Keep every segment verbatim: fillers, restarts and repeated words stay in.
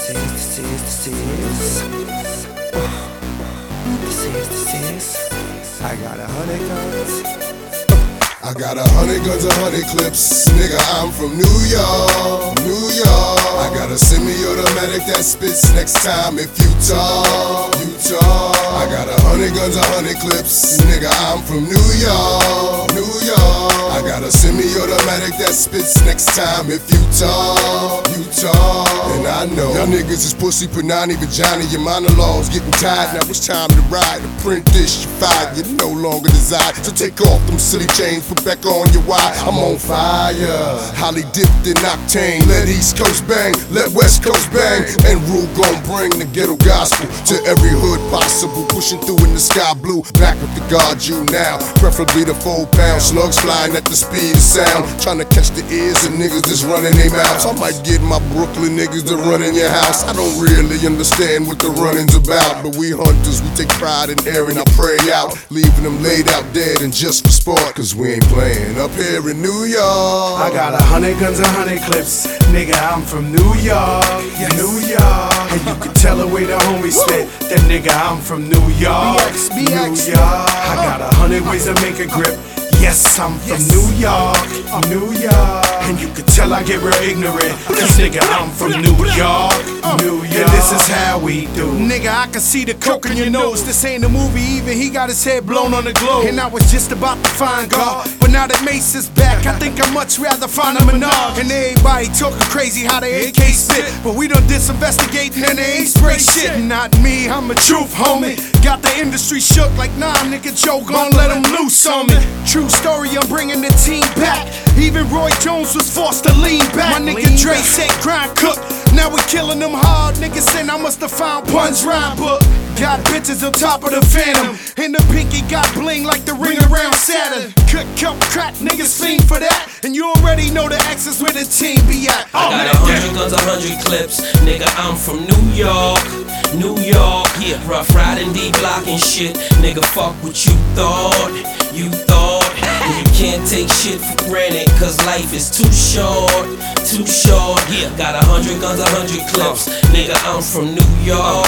This is, this is, this is. This is, this is. I got a hundred guns. I got a hundred guns, a hundred clips. Nigga, I'm from New York, New York. I got a semi-automatic that spits next time if you talk, you talk. I got a hundred guns, a hundred clips. Nigga, I'm from New York, New York. I got a semi-automatic that spits next time if you talk, you talk. And I know y'all niggas is pussy, punani, vagina. Your monologues getting tired. Now it's time to ride. To print this, you fired. You no longer desire. So take off them silly chains, put back on your wire. I'm on fire, highly dipped in octane. Let East Coast bang, let West Coast bang. And Rule gon' bring the ghetto gospel to every hood possible. Pushing through in the sky blue, back with the guard you now. Preferably the four pound slugs flying at the speed of sound. Trying to catch the ears of niggas that's running their mouths. I might get my Brooklyn niggas to run in your house. I don't really understand what the running's about, but we hunters, we take pride in airing our prey out, leaving them laid out dead and just for sport, cause we ain't playing up here in New York. I got a hundred guns, a hundred clips. Nigga, I'm from New York, yes. New York. And you can tell the way the homies spit. That nigga, I'm from New York, B X, B X. New York. I got a hundred ways to make a grip. Yes, I'm from yes. New York, New York. And you can tell I get real ignorant, cause nigga, I'm from New York, New York. And this is how we do. Nigga, I can see the coke in your nose. This ain't a movie, even he got his head blown on the globe. And I was just about to find God, but now that Mace is back, I think I'd much rather find a Minaj. And everybody talking crazy how they A K spit, but we done disinvestigating and they ain't spray shit. Not me, I'm a truth homie. Got the industry shook like, nah, nigga, Joe gon' let him loose on me. True story, I'm bringing the team back. Even Roy Jones was forced to lean back. My nigga Dre said grind cook. Now we killing them hard. Niggas saying I must have found Pun's rhyme book. Got bitches on top of the Phantom, and the pinky got bling like the ring around Saturn. Cook, cook, crack, niggas fiend for that. And you already know the X is where the team be at. I got a hundred guns, a hundred clips. Nigga, I'm from New York, New York. Yeah, rough riding, D block and shit. Nigga, fuck what you thought, you thought. You can't take shit for granted, cause life is too short, too short. Yeah, got a hundred guns, a hundred clips. Nigga, I'm from New York.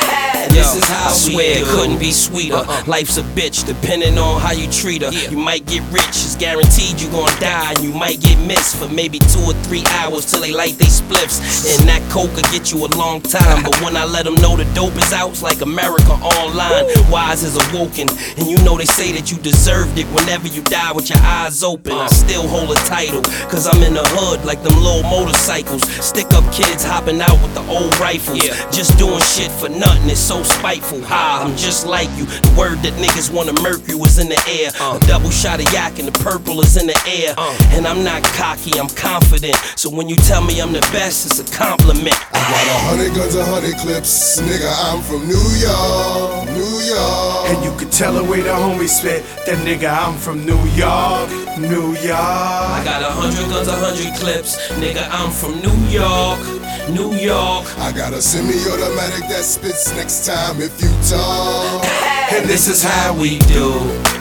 This is how I swear it couldn't be sweeter. uh-uh. Life's a bitch, depending on how you treat her. Yeah. You might get rich, it's guaranteed you gon' die. And you might get missed for maybe two or three hours till they light they spliffs. And that coke will get you a long time. But when I let them know the dope is out, it's like America Online. Wise is awoken, and you know they say that you deserved it whenever you die with your eyes open. I still hold a title, cause I'm in the hood like them little motorcycles. Stick up kids hopping out with the old rifles. Yeah. Just doing shit for nothing, it's so spiteful. Ha, I'm just like you. The word that niggas wanna murk you is in the air. Uh. A double shot of yak and the purple is in the air. Uh. And I'm not cocky, I'm confident. So when you tell me I'm the best, it's a compliment. I got a hundred guns, a hundred clips. Nigga, I'm from New York, New York. And you can tell the way the homies spit. That nigga, I'm from New York, New York. I got a hundred guns, a hundred clips. Nigga, I'm from New York, New York. I got a semi-automatic that spits next time if you talk. And this is how we do.